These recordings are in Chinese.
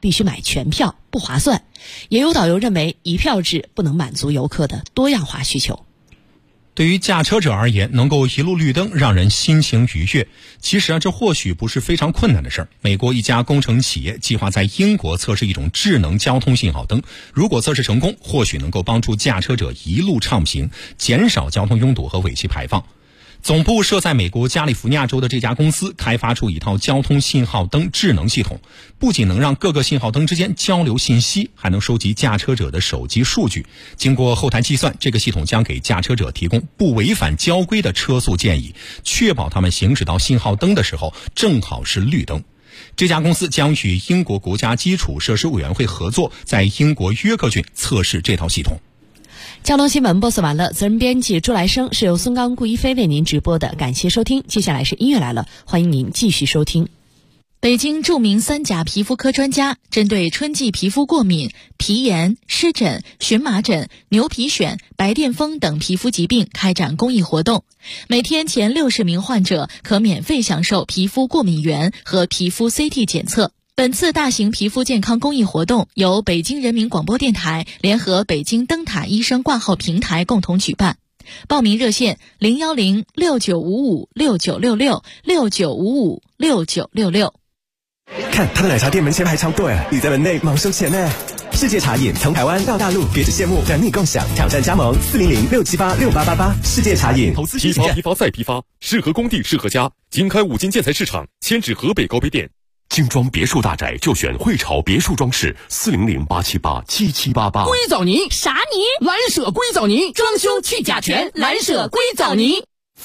必须买全票，不划算。也有导游认为一票制不能满足游客的多样化需求。 对于驾车者而言，能够一路绿灯让人心情愉悦。其实这或许不是非常困难的事儿。美国一家工程企业计划在英国测试一种智能交通信号灯，如果测试成功，或许能够帮助驾车者一路畅行，减少交通拥堵和尾气排放。总部设在美国加利福尼亚州的这家公司开发出一套交通信号灯智能系统，不仅能让各个信号灯之间交流信息，还能收集驾车者的手机数据。经过后台计算，这个系统将给驾车者提供不违反交规的车速建议，确保他们行驶到信号灯的时候正好是绿灯。这家公司将与英国国家基础设施委员会合作，在英国约克郡测试这套系统。 交通新闻播送完了，责任编辑朱来生，是由孙刚、顾一飞为您直播的，感谢收听。接下来是音乐来了，欢迎您继续收听。 北京著名3甲皮肤科专家针对春季皮肤过敏、皮炎、湿疹、荨麻疹、牛皮癣、白癜风等皮肤疾病开展公益活动，每天前60名患者可免费享受皮肤过敏原和皮肤 CT 检测。本次大型皮肤健康公益活动由北京人民广播电台联合北京灯塔医生挂号平台共同举办。报名热线010-6955-6966 看他的奶茶店门前排超队，你在门内忙收钱呢。世界茶饮从台湾到大陆，别只羡慕，等你共享，挑战加盟400-678-6888。世界茶饮投资批发再批发，适合工地适合家。经开5金建材市场，迁至河北高碑店。精装别墅大宅就选汇潮别墅装饰，400-878-7788。 硅藻泥啥泥？ 蓝舍硅藻泥，装修去甲醛，蓝舍硅藻泥。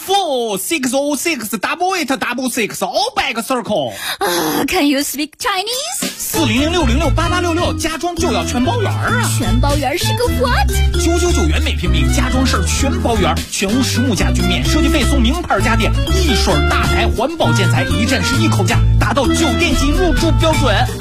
4606866 back circle。 Can you speak Chinese？ 400-606-8866，家装就要全包圆啊！ 全包圆是个 what ？999元每平米，家装事全包圆，全屋实木家具免设计费，送名牌家电，一水大牌环保建材，一站式一口价，达到酒店级入住标准啊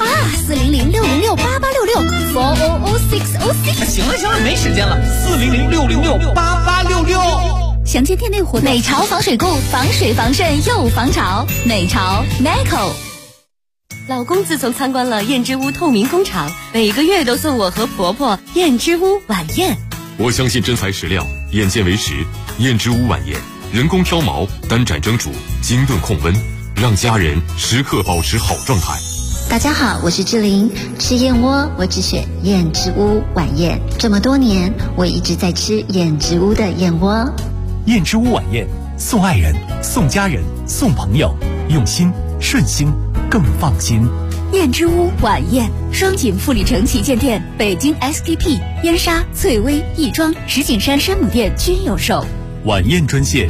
！400-606-8866 行了，没时间了，400-606-8866。 详见店内活动。美潮防水固，防水防渗又防潮。美潮 Nico。 老公自从参观了燕之屋透明工厂，每个月都送我和婆婆燕之屋晚宴。 我相信真材实料，眼见为实。燕之屋晚宴，人工挑毛，单盏蒸煮，精炖控温，让家人时刻保持好状态。 大家好，我是志玲，吃燕窝我只选燕之屋晚宴。这么多年，我一直在吃燕之屋的燕窝。 燕之屋晚宴，送爱人，送家人，送朋友，用心顺心更放心。 燕之屋晚宴，双井富力城旗舰店、北京 SKP、燕莎、翠微、亦庄、石景山山姆店均有售。 晚宴专线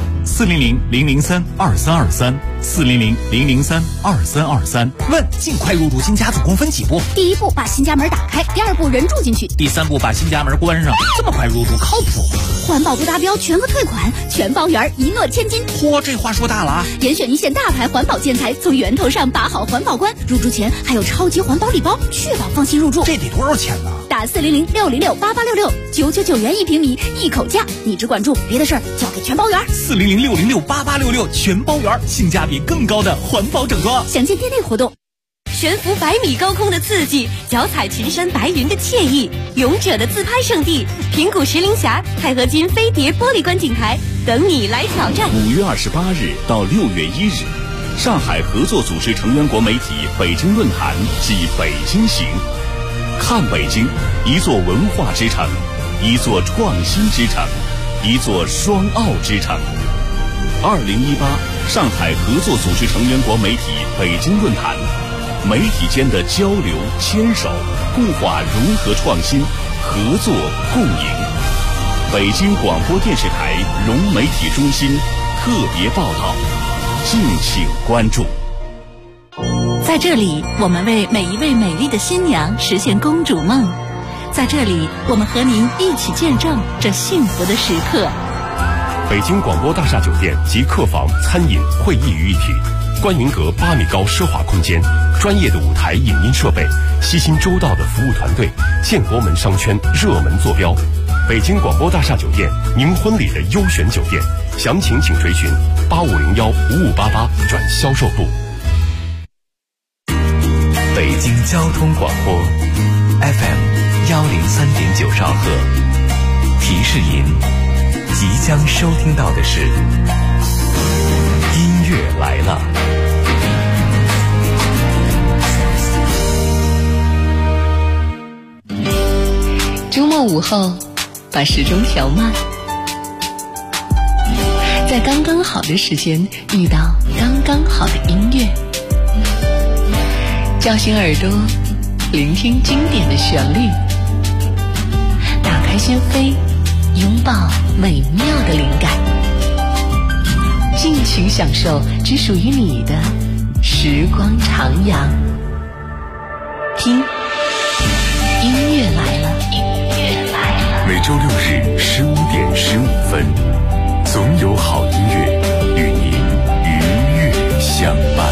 400-003-2323，400-003-2323。 问尽快入住新家总共分几步？ 第1步把新家门打开，第2步人住进去， 第3步把新家门关上。这么快入住靠谱吗？ 环保不达标全额退款，全包圆，一诺千金。 嚯，这话说大了啊！ 严选一线大牌环保建材，从源头上把好环保关。入住前还有超级环保礼包，确保放心入住。 这得多少钱呢？ 打400-606-8866，999元1平米，一口价。你只管住，别的事儿交给全包圆。 400-606-8866，全包圆，性价比更高的环保整装。 详见店内活动。 悬浮100米高空的刺激，脚踩群山白云的惬意，勇者的自拍圣地平谷石林峡钛合金飞碟玻璃观景台，等你来挑战。 5月28日到6月1日，上海合作组织成员国媒体北京论坛暨北京行，看北京，一座文化之城，一座创新之城，一座双奥之城。2018上海合作组织成员国媒体北京论坛，媒体间的交流牵手，固化融合创新，合作共赢。北京广播电视台融媒体中心特别报道，敬请关注。 在这里，我们为每一位美丽的新娘实现公主梦。在这里，我们和您一起见证这幸福的时刻。 北京广播大厦酒店及客房、餐饮、会议于一体，观云阁8米高奢华空间，专业的舞台影音设备，悉心周到的服务团队，建国门商圈热门坐标。北京广播大厦酒店，您婚礼的优选酒店，详情请垂询8501-5588转销售部。 北京交通广播 FM103.9兆赫。提示您，即将收听到的是音乐来了。 周末午后，把时钟调慢，在刚刚好的时间遇到刚刚好的音乐，叫醒耳朵，聆听经典的旋律，打开心扉，拥抱美妙的灵感，尽情享受只属于你的时光徜徉。听，音乐来了，音乐来了。 每周六日15点15分，总有好音乐与您愉悦相伴。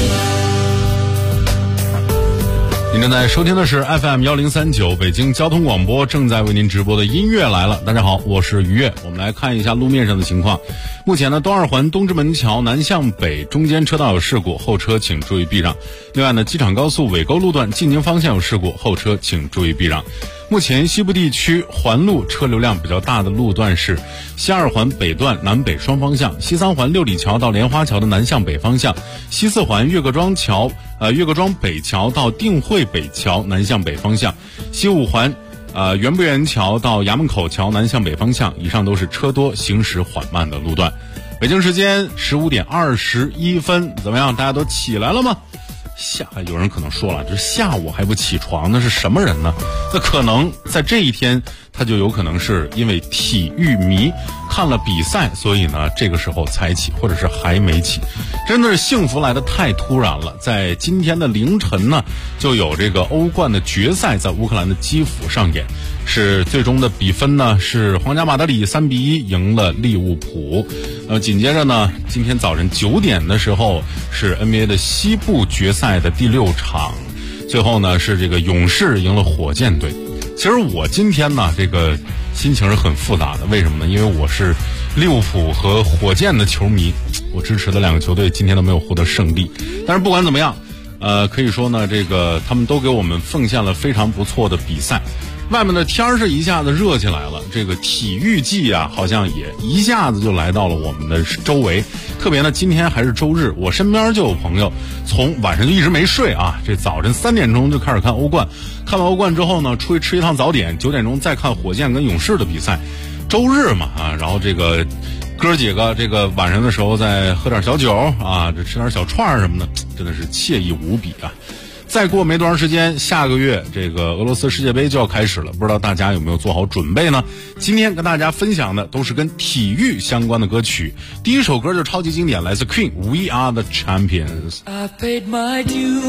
您正在收听的是 FM1039 北京交通广播正在为您直播的音乐来了。大家好，我是于越。我们来看一下路面上的情况。目前呢，东二环东直门桥南向北中间车道有事故，后车请注意避让。另外呢，机场高速尾沟路段进京方向有事故，后车请注意避让。目前西部地区环路车流量比较大的路段是西二环北段南北双方向，西三环六里桥到莲花桥的南向北方向，西四环岳各庄北桥到定慧北桥南向北方向，西五环园博园桥到衙门口桥南向北方向。以上都是车多行驶缓慢的路段。北京时间15点21分，怎么样？大家都起来了吗？有人可能说了，这下午还不起床，那是什么人呢？那可能在这一天，他就有可能是因为体育迷看了比赛，所以呢这个时候才起，或者是还没起。真的是幸福来得太突然了。在今天的凌晨呢，就有这个欧冠的决赛在乌克兰的基辅上演，是最终的比分呢是皇家马德里3-1赢了利物浦。紧接着呢，今天早晨9点的时候是 NBA 的西部决赛的第6场，最后呢是这个勇士赢了火箭队。其实我今天呢这个心情是很复杂的，为什么呢？因为我是利物浦和火箭的球迷，我支持的2个球队今天都没有获得胜利。但是不管怎么样，可以说呢，这个他们都给我们奉献了非常不错的比赛。外面的天儿是一下子热起来了，这个体育季啊，好像也一下子就来到了我们的周围。特别呢，今天还是周日，我身边就有朋友从晚上就一直没睡啊，这早晨3点钟就开始看欧冠，看完欧冠之后呢，出去吃一趟早点，9点钟再看火箭跟勇士的比赛。周日嘛啊，然后这个哥几个这个晚上的时候再喝点小酒啊，这吃点小串什么的，真的是惬意无比啊。再过没多长时间，下个月这个俄罗斯世界杯就要开始了，不知道大家有没有做好准备呢？今天跟大家分享的都是跟体育相关的歌曲。第一首歌就是超级经典，来自 Queen We Are the Champions。 I paid my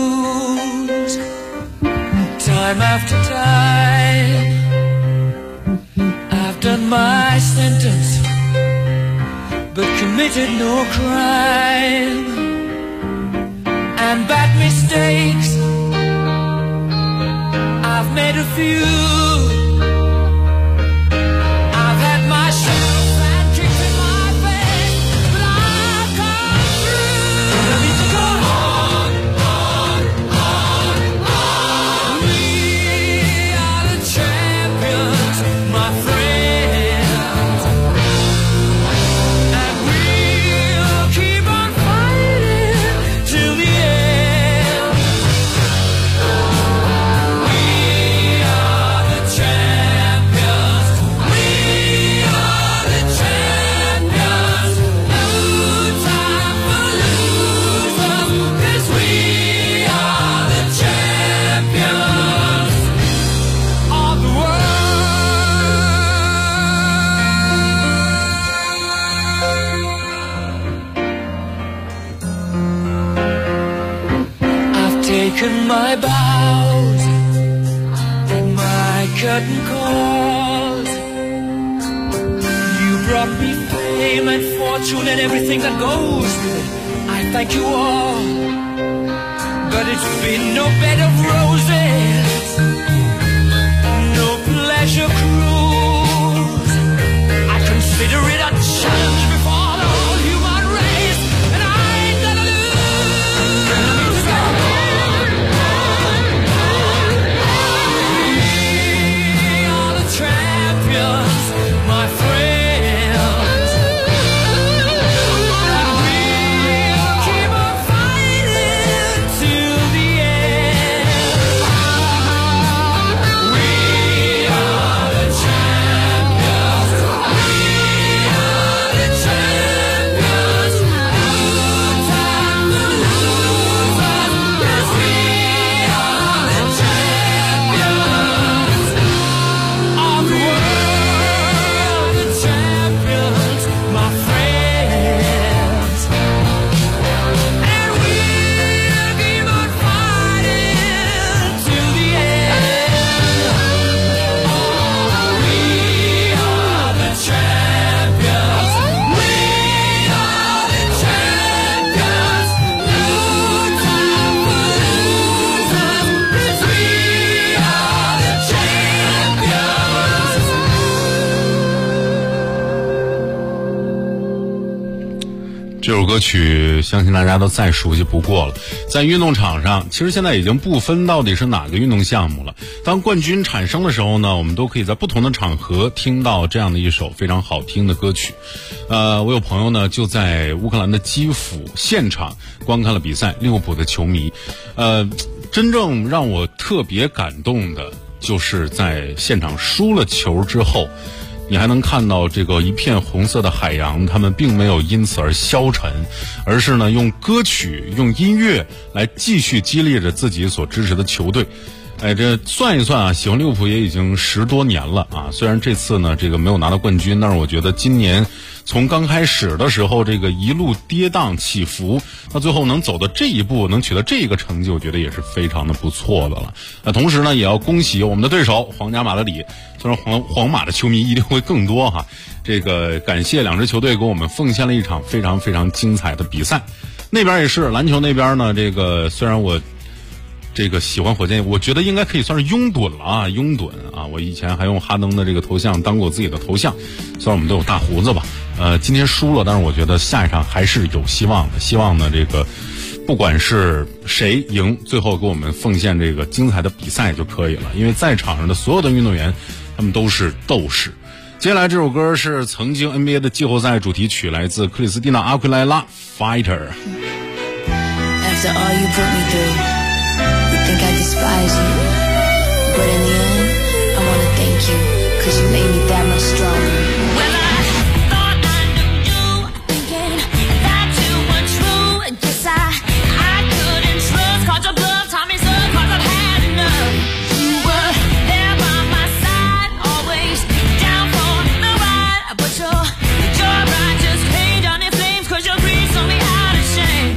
dues time after time, I've done my sentence but committed no crime, and bad mistakes I've made a few. I've had my share of bad kicks in my face, but I've come through. I need to go on, on, on, on. We are the champions, my friends, and we'll keep on fighting till the end. Taken my bows and my curtain calls. You brought me fame and fortune and everything that goes with it. I thank you all, but it's been no bed of roses, no pleasure cruise. I consider it a challenge before the whole human race, and I ain't gonna lose. 这首歌曲相信大家都再熟悉不过了。在运动场上，其实现在已经不分到底是哪个运动项目了。当冠军产生的时候呢，我们都可以在不同的场合听到这样的一首非常好听的歌曲。我有朋友呢就在乌克兰的基辅现场观看了比赛，利物浦的球迷。真正让我特别感动的就是在现场输了球之后，你还能看到这个一片红色的海洋，他们并没有因此而消沉，而是呢用歌曲用音乐来继续激励着自己所支持的球队。这算一算啊，喜欢利物浦也已经10多年了啊。虽然这次呢这个没有拿到冠军，但是我觉得今年从刚开始的时候这个一路跌宕起伏，到最后能走到这一步，能取得这个成绩，我觉得也是非常的不错的了。同时呢也要恭喜我们的对手皇家马德里，虽然皇马的球迷一定会更多哈。这个感谢两支球队给我们奉献了一场非常非常精彩的比赛。那边也是篮球那边呢，这个虽然我这个喜欢火箭，我觉得应该可以算是拥趸了啊，拥趸啊！我以前还用哈登的这个头像当过自己的头像，虽然我们都有大胡子吧。今天输了，但是我觉得下一场还是有希望的。希望呢，这个不管是谁赢，最后给我们奉献这个精彩的比赛就可以了。因为在场上的所有的运动员，他们都是斗士。接下来这首歌是曾经 NBA 的季后赛主题曲，来自克里斯蒂娜·阿奎莱拉 Fighter。 After all you put me through, think I despise you, but in the end, I wanna thank you, 'cause you made me that much stronger. Well, I thought I knew you, thinking that you were true, and guess I couldn't trust, caught your bluff, taught me some, 'cause I've had enough. You were there by my side, always down for the ride, but your ride just came down in flames, 'cause your greed saw me out of shame.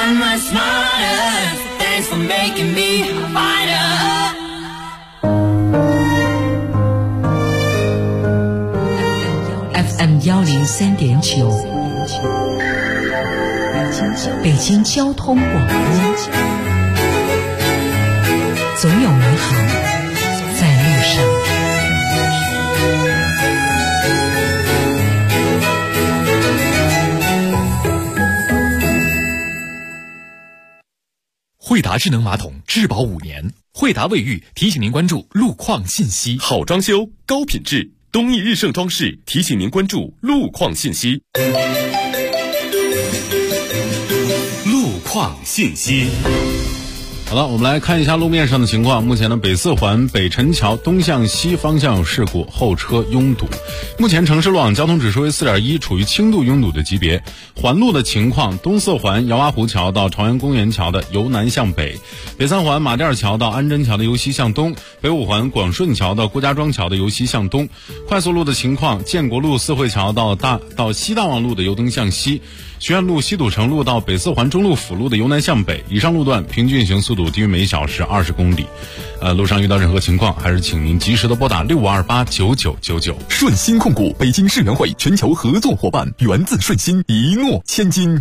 I'm much smarter. Thanks for making me a fighter. FM 103.9，北京交通广播，总有美好在路上。 惠达智能马桶质保5年，惠达卫浴提醒您关注路况信息。 好装修，高品质，东义日盛装饰提醒您关注路况信息。路况信息。 好了，我们来看一下路面上的情况。目前呢，北四环北辰桥东向西方向有事故，后车拥堵。目前城市路网交通指数为 4.1， 处于轻度拥堵的级别。环路的情况，东四环姚洼湖桥到朝阳公园桥的由南向北，北三环马甸桥到安贞桥的由西向东，北五环广顺桥到郭家庄桥的由西向东。快速路的情况，建国路四惠桥到西大望路的由东向西，学院路西堵城路到北四环中路辅路的由南向北，以上路段平均运行速度低于每小时20公里。路上遇到任何情况，还是请您及时的拨打65289999。 顺鑫控股北京世园会全球合作伙伴，源自顺鑫，一诺千金。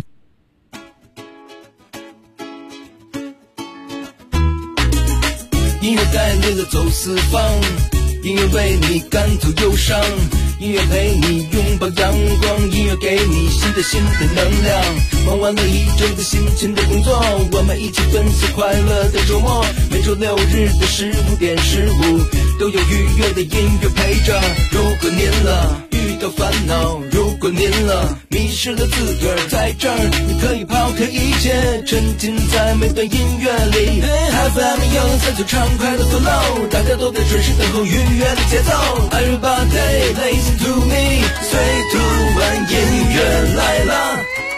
音乐带领着走四方，音乐为你赶走忧伤，音乐陪你拥抱阳光，音乐给你新的能量。忙完了一整个辛勤的工作，我们一起奔赴快乐的周末。每周6日的15点15，都有愉悦的音乐陪着。如果您遇到烦恼，如果您迷失了自个儿，在这儿你可以抛开一切，沉浸在每段音乐里。FM 103.9畅快的 flow， 大家都在准时等候愉悦的节奏。Everybody listen to me， 随读完音乐来了。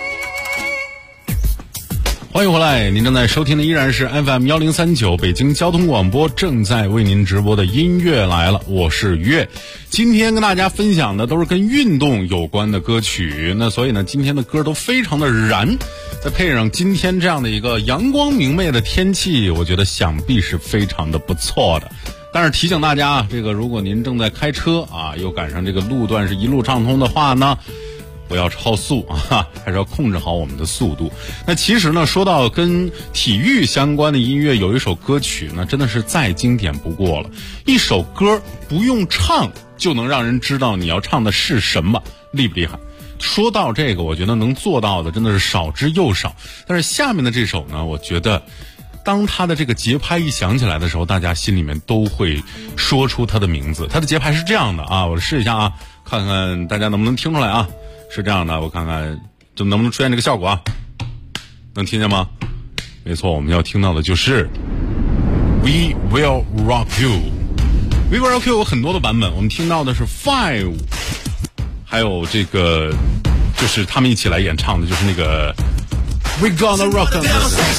欢迎回来，您正在收听的依然是 FM 103.9北京交通广播正在为您直播的音乐来了，我是于越。今天跟大家分享的都是跟运动有关的歌曲，那所以呢，今天的歌都非常的燃，再配上今天这样的一个阳光明媚的天气，我觉得想必是非常的不错的。但是提醒大家，这个如果您正在开车啊，又赶上这个路段是一路畅通的话呢，不要超速啊，还是要控制好我们的速度。那其实呢，说到跟体育相关的音乐，有一首歌曲呢，真的是再经典不过了。一首歌不用唱就能让人知道你要唱的是什么，厉不厉害？说到这个，我觉得能做到的真的是少之又少。但是下面的这首呢，我觉得当它的这个节拍一响起来的时候，大家心里面都会说出它的名字。它的节拍是这样的啊，我试一下啊，看看大家能不能听出来啊。是这样的，我看看就能不能出现这个效果啊？能听见吗？没错，我们要听到的就是 We Will Rock You。We Will Rock You 有很多的版本，我们听到的是 Five， 还有这个就是他们一起来演唱的，就是那个 We Gonna Rock You。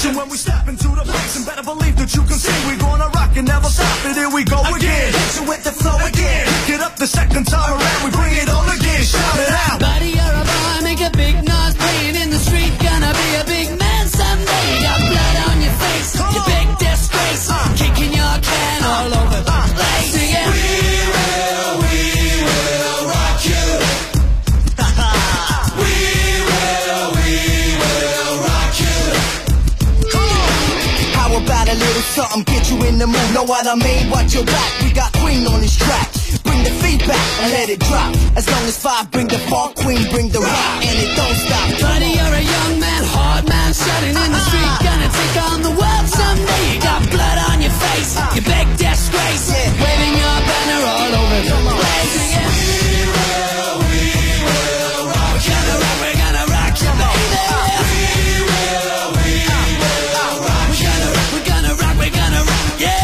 The second time around, we bring it on again, shout it out. Buddy, you're a boy, make a big noise, playing in the street, gonna be a big man someday. You got blood on your face, you big disgrace, kicking your can all over the place. Sing it. We will rock you. We will rock you. How about a little something, get you in the mood, know what I mean? Watch your back, we got Queen on this track. Bring the feedback and let it drop. As long as 5 bring the funk, Queen bring the rock, and it don't stop. Buddy, you're a young man, hard man, shouting in the street, gonna take on the world someday. You got blood on your face, you big disgrace, waving your banner all over the place. We will rock you. We're gonna rock you, baby. We will rock you. We're gonna rock, yeah.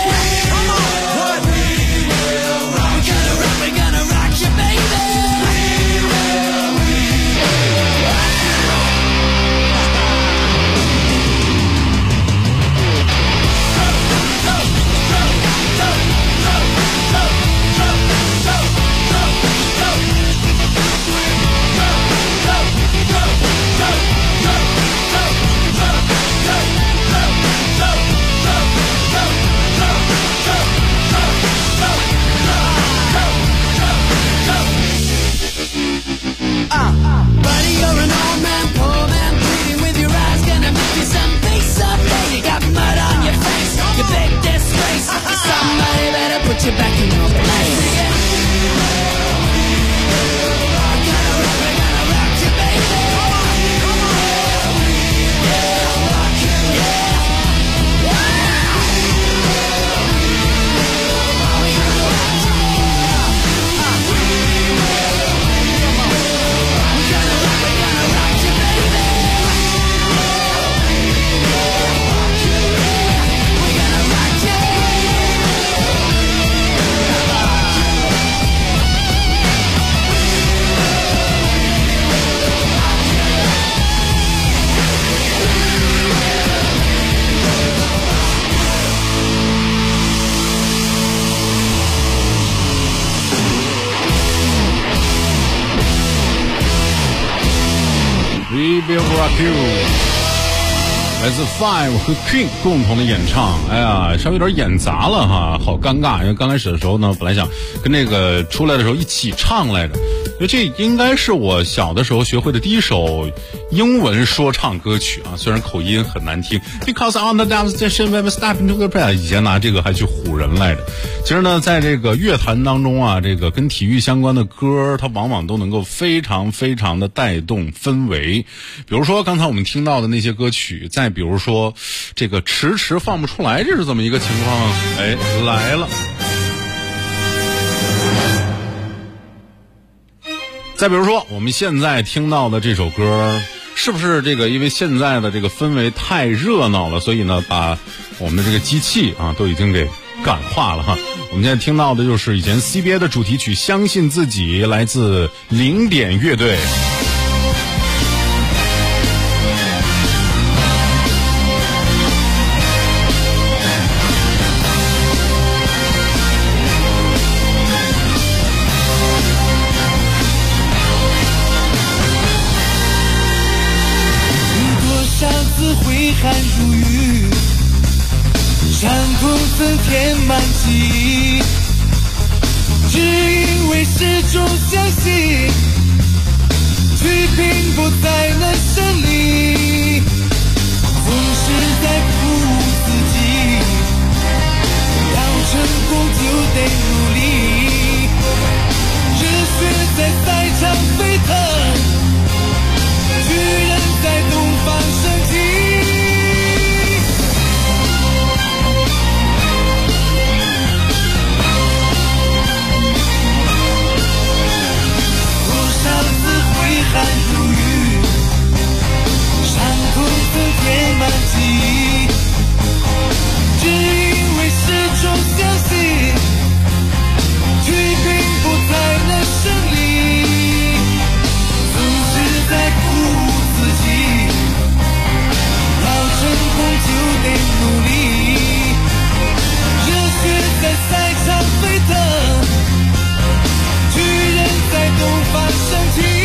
Rock You， 来自 Five 和 King 共同的演唱。哎呀，稍微有点演杂了哈，好尴尬。因为刚开始的时候呢，本来想跟那个出来的时候一起唱来着，因为这应该是我小的时候学会的第一首英文说唱歌曲啊，虽然口音很难听。Because on the dance station when we step into the play， 以前拿这个还去唬人来着。其实呢，在这个乐坛当中啊，这个跟体育相关的歌，它往往都能够非常非常的带动氛围。比如说刚才我们听到的那些歌曲，再比如说这个迟迟放不出来，这是这么一个情况。哎，来了。再比如说我们现在听到的这首歌，是不是这个因为现在的这个氛围太热闹了，所以呢把我们的这个机器啊都已经给感化了哈。我们现在听到的就是以前 CBA 的主题曲《相信自己》，来自零点乐队。 汗如雨，伤痛曾填满记忆，只因为始终相信，去拼搏才能胜利。总是在鼓舞自己，要成功就得努力，热血在赛场沸腾，巨人在东方升起。汗如雨，伤痛曾填满记忆，只因为始终相信，去拼搏才能胜利。总是在鼓舞自己，要成功就得努力，热血在赛场沸腾，巨人在东方升起。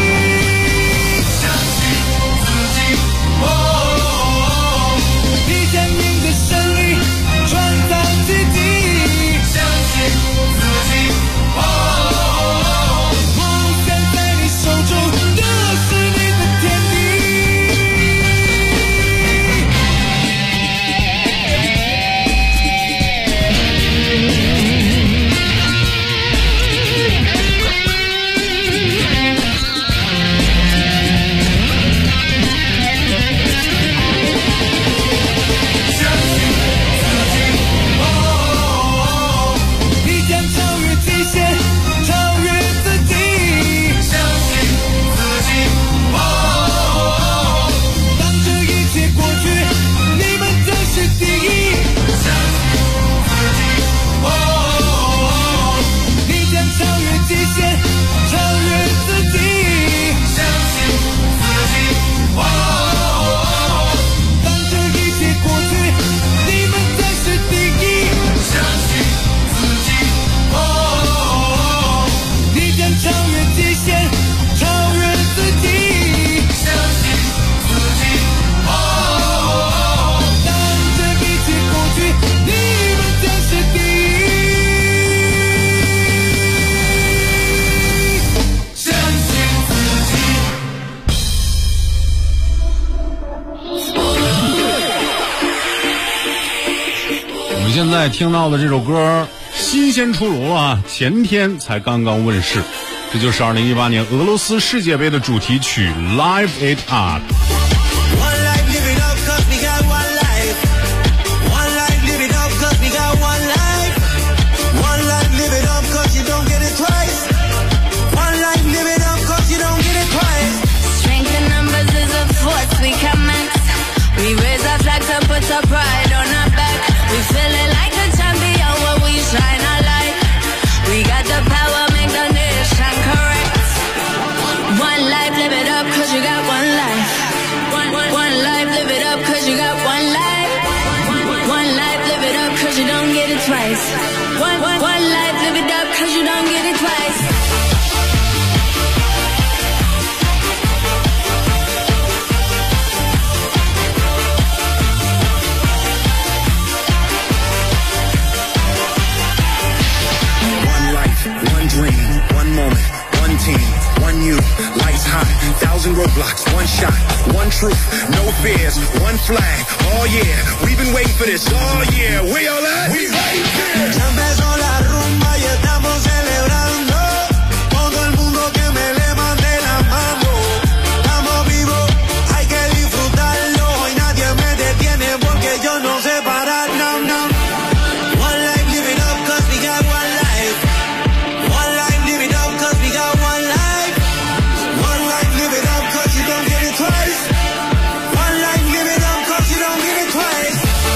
现在听到的这首歌新鲜出炉啊，前天才刚刚问世，这就是2018年俄罗斯世界杯的主题曲 Live It Up。 thousand roadblocks, one shot, one truth, no fears, one flag. Oh yeah, we've been waiting for this all year. Where y'all at? We right here. Ya empezó la rumba y estamos celebrando. Todo el mundo que me levante la mano. Estamos vivos, hay que disfrutarlo. Y nadie me detiene porque yo no sé parar. No, no. One life, live it up, cause we got one life. One life, live it up, cause we got one life. One life, live it up, cause you don't get it twice. One life, live it up, cause you don't get it twice.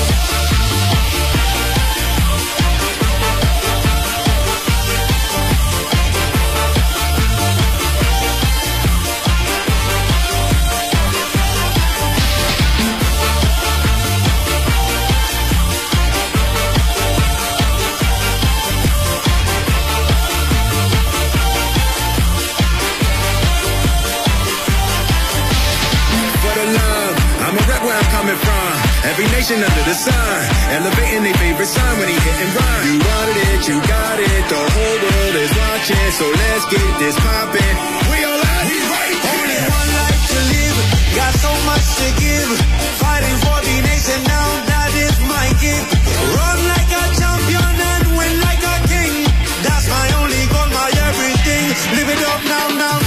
Every nation under the sun, elevating their favorite sign when he hit and run. You wanted it, you got it, the whole world is watching, so let's get this poppin'. We all out, we right here. Only one life to live, got so much to give. Fighting for the nation now, that is my gift. Run like a champion and win like a king. That's my only goal, my everything. Live it up now, now.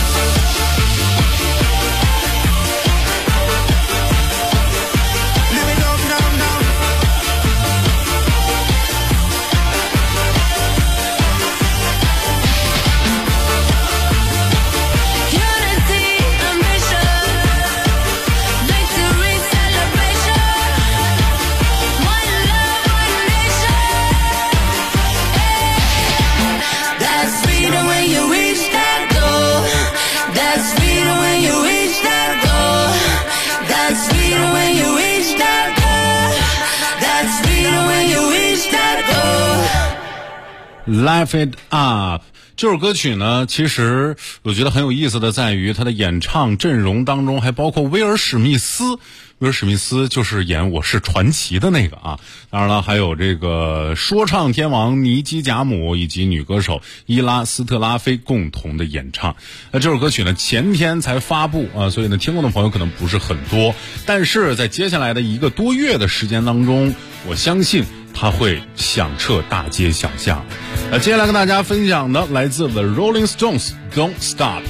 Live It Up 这首歌曲呢，其实我觉得很有意思的在于他的演唱阵容当中还包括威尔史密斯。威尔史密斯就是演《我是传奇》的那个啊，当然了，还有这个说唱天王尼基贾姆以及女歌手伊拉斯特拉菲共同的演唱。那这首歌曲呢前天才发布啊，所以呢听过的朋友可能不是很多，但是在接下来的1个多月的时间当中，我相信它会响彻大街小巷。接下来跟大家分享的来自 The Rolling Stones Don't Stop。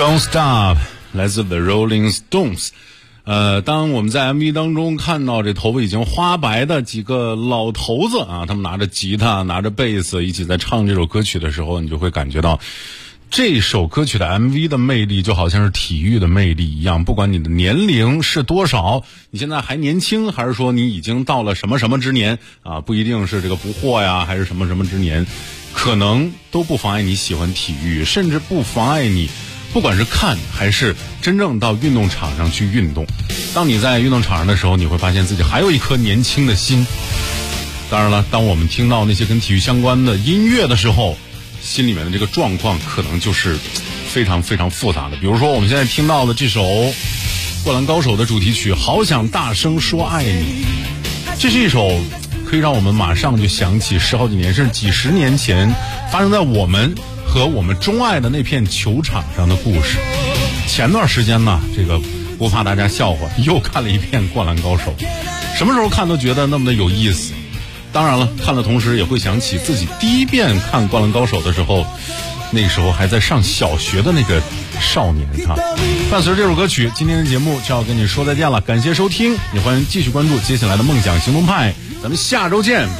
Don't Stop 来自 The Rolling Stones。当我们在 MV 当中看到这头发已经花白的几个老头子啊，他们拿着吉他拿着贝斯一起在唱这首歌曲的时候，你就会感觉到这首歌曲的 MV 的魅力就好像是体育的魅力一样，不管你的年龄是多少，你现在还年轻，还是说你已经到了什么什么之年啊，不一定是这个不惑呀，还是什么什么之年，可能都不妨碍你喜欢体育，甚至不妨碍你不管是看还是真正到运动场上去运动。当你在运动场上的时候，你会发现自己还有一颗年轻的心。当然了，当我们听到那些跟体育相关的音乐的时候，心里面的这个状况可能就是非常非常复杂的。比如说我们现在听到的这首《灌篮高手》的主题曲《好想大声说爱你》，这是一首可以让我们马上就想起十好几年甚至几十年前发生在我们和我们钟爱的那片球场上的故事。前段时间呢，这个不怕大家笑话，又看了一遍《灌篮高手》，什么时候看都觉得那么的有意思。当然了，看的同时也会想起自己第一遍看《灌篮高手》的时候，那个时候还在上小学的那个少年啊。伴随着这首歌曲，今天的节目就要跟你说再见了，感谢收听，也欢迎继续关注接下来的梦想行动派，咱们下周见。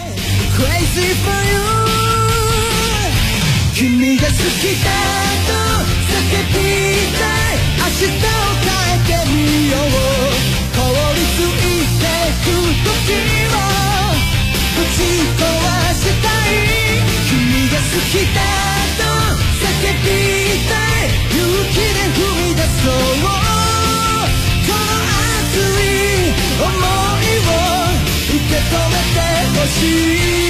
君が好きだと叫びたい明日を変えてみよう凍りついてく時をぶち壊したい君が好きだと叫びたい勇気で踏み出そうこの熱い想いを受け止めてほしい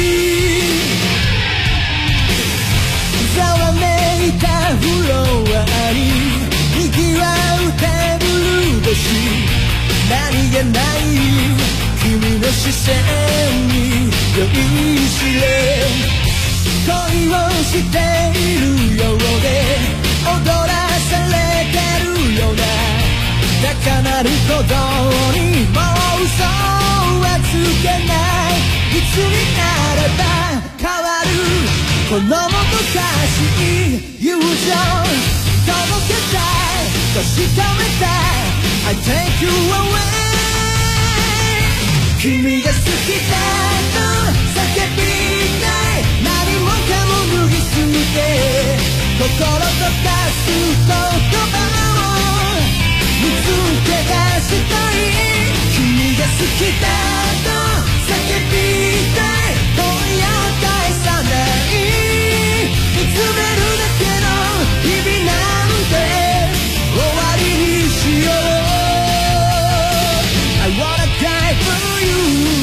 ざわめいたフロアに賑わうテーブル越し何気ない君の視線に酔いしれ恋をしているようで踊らされてるような高鳴る鼓動にもう嘘はつけないいつになれば変わるこのもどかしい友情届けたい確かめたい I take you away 君が好きだと叫びたい何もかも脱ぎすぎて心とかす言葉を見つけ出したい君が好きだと叫びたい今夜返さない見つめるだけの日々なんて終わりにしよう I wanna die for you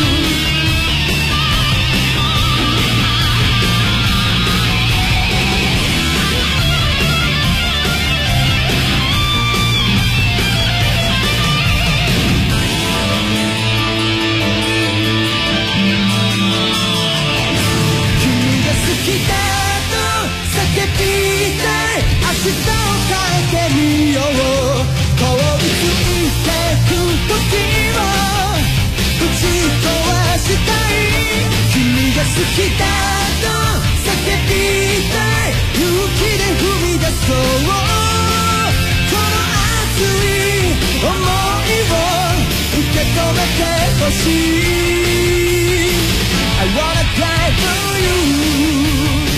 君が好きだ叫びたい明日を変えてみよう凍りついてく時をぶち壊したい君が好きだと叫びたい勇気で踏み出そうこの熱い想いを受け止めてほしい I wanna die for you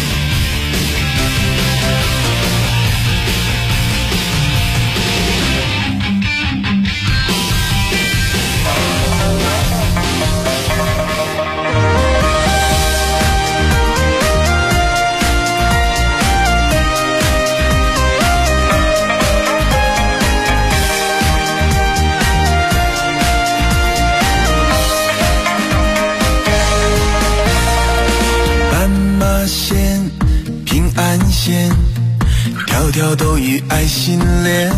条条都与爱心连，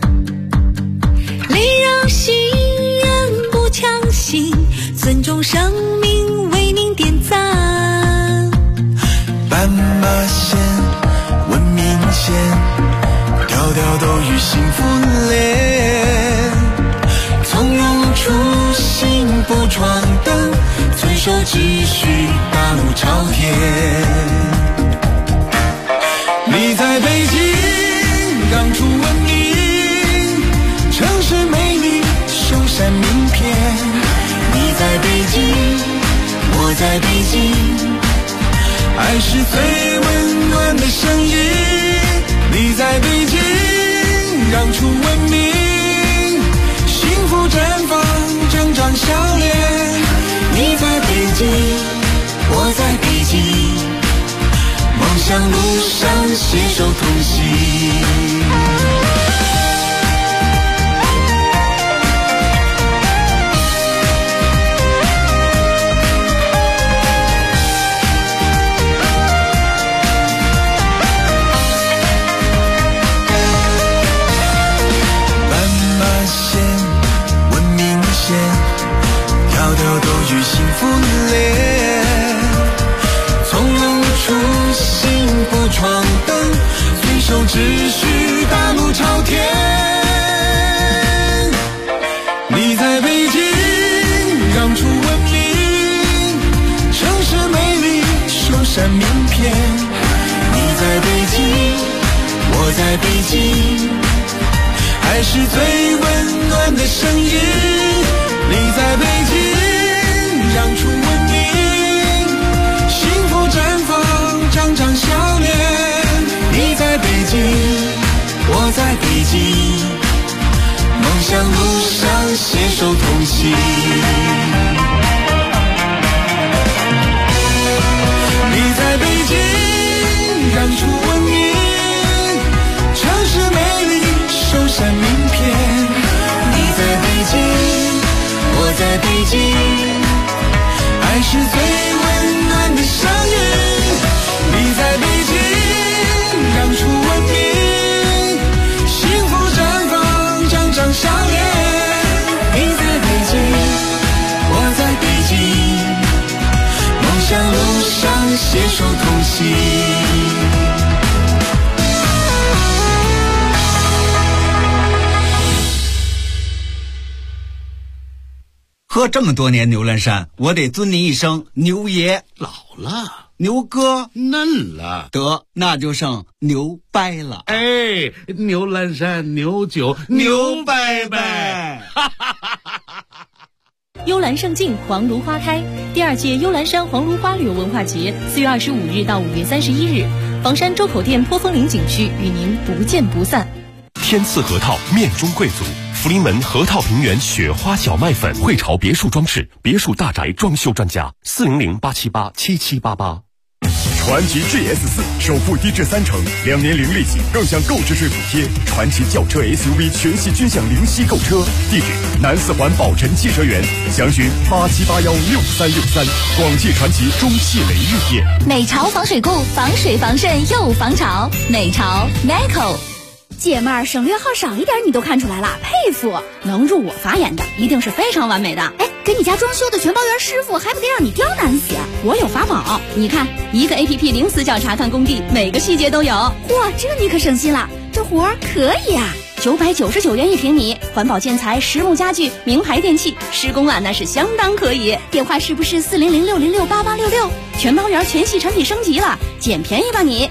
礼让行人不强行，尊重生命为您点赞。 斑马线、文明线，条条都与幸福连。从容初心不闯灯，遵守秩序，大路朝天。你在北京高京，爱是最温暖的声音。你在北京，让出文明，幸福绽放，整张笑脸。你在北京，我在北京，梦想路上携手同行。条条都与幸福连，从容出行不闯灯，随手只需大路朝天。你在北京，让出文明，城市美丽，首善名片。你在北京，我在北京，爱是最温暖的声音。你在北京，让出文明，幸福绽放，张张笑脸。你在北京，我在北京，梦想路上携手同行。你在北京，让出文明，城市美丽，首善名片。你在北京，我在北京，爱是最温暖的声音。你在北京，让出文明，幸福绽放，张张笑脸。你在北京，我在北京，梦想路上携手同行。 喝这么多年牛栏山，我得尊您一声牛爷。 老了， 牛哥嫩了， 得那就剩牛掰了。 哎，牛栏山牛酒牛掰掰。 幽兰胜境，黄芦花开。第2届幽兰山黄芦花旅游文化节4月25日到5月31日，房山周口店坡峰岭景区与您不见不散。 天赐核桃，面中贵族。福临门核桃平原雪花小麦粉，汇潮别墅装饰，别墅大宅装修专家，400-878-7788。 传祺 GS4 首付低至30%，2年零利息，更享购置税补贴。传祺轿车 SUV 全系均享零息购车。地址：南四环宝辰汽车园，详询87816363。广汽传祺中汽雷玉店。 美潮防水固，防水防渗又防潮。美潮 Meco。 姐妹儿，省略号少一点你都看出来了，佩服！能入我法眼的，一定是非常完美的。哎，给你家装修的全包员师傅，还不得让你刁难死？我有法宝，你看，一个 APP 零死角查看工地，每个细节都有。嚯，这你可省心了，这活儿可以啊！999元1平米，环保建材、实木家具、名牌电器，施工啊那是相当可以。电话是不是400-606-8866？全包员全系产品升级了，捡便宜吧你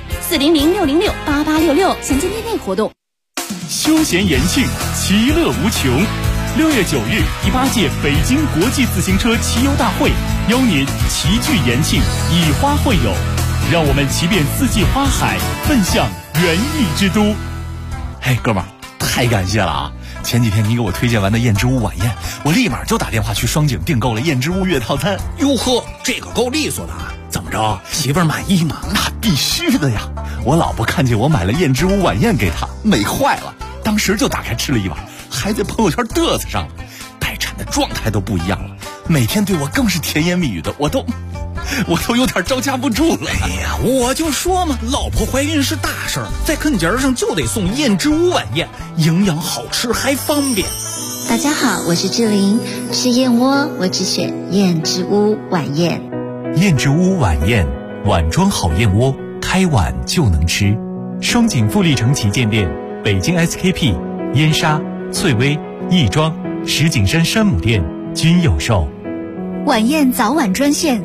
！400-606-8866，详见店内活动。 休闲延庆，其乐无穷。6月9日，18届北京国际自行车骑游大会邀您齐聚延庆，以花会友，让我们骑遍四季花海，奔向园艺之都。 嘿，哥们儿，太感谢了啊！前几天你给我推荐完的燕之屋晚宴，我立马就打电话去双井订购了燕之屋月套餐。 哟呵，这个够利索的啊！怎么着，媳妇儿满意吗？ 那必须的呀！我老婆看见我买了燕之屋晚宴给她，美坏了，当时就打开吃了一碗，还在朋友圈嘚瑟上了，待产的状态都不一样了，每天对我更是甜言蜜语的，我都有点招架不住了。 哎呀，我就说嘛，老婆怀孕是大事儿，在跟节上就得送燕之屋晚宴，营养好吃还方便。 大家好，我是志玲，吃燕窝我只选燕之屋晚宴。 燕之屋晚宴，碗装好燕窝，开碗就能吃。双井富力城旗舰店、北京 SKP、燕莎、翠微、亦庄、石景山山姆店均有售。 晚宴早晚专线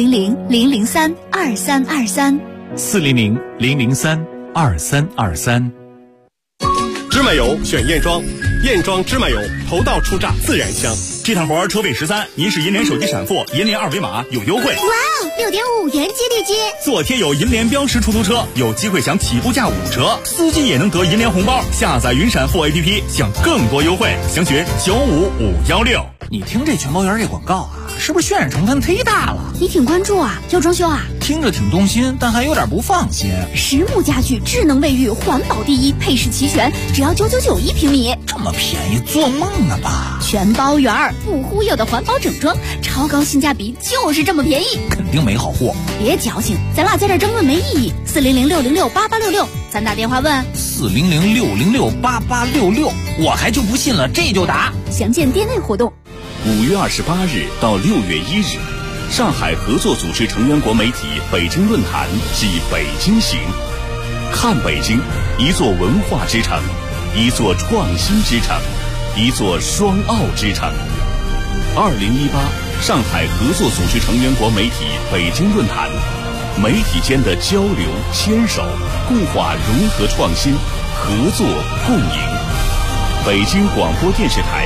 400-003-2323。 400-003-2323。 芝麻油选燕庄，燕庄芝麻油头道出榨自然香。 这趟活车费13，您是银联手机闪付，银联二维码有优惠。 哇哦，6.5元激励金！ 做贴有银联标识出租车，有机会享起步价5折，司机也能得银联红包。下载云闪付 APP， 享更多优惠，详询95516。 你听这全包园这广告啊，是不是渲染成分忒大了？ 你挺关注啊，要装修啊？ 听着挺动心，但还有点不放心。 实木家具，智能卫浴，环保第一，配饰齐全，只要9991平米， 这么便宜，做梦呢吧？ 全包园儿，不忽悠的环保整装，超高性价比，就是这么便宜， 肯定没好货。 别矫情，咱俩在这争论没意义。400-606-8866，咱打电话问。 400-606-8866，我还就不信了，这就打。 详见店内活动。 5月28日到6月1日，上海合作组织成员国媒体北京论坛暨北京行，看北京，一座文化之城，一座创新之城，一座双奥之城。2018上海合作组织成员国媒体北京论坛，媒体间的交流、牵手、固化、融合、创新、合作、共赢。北京广播电视台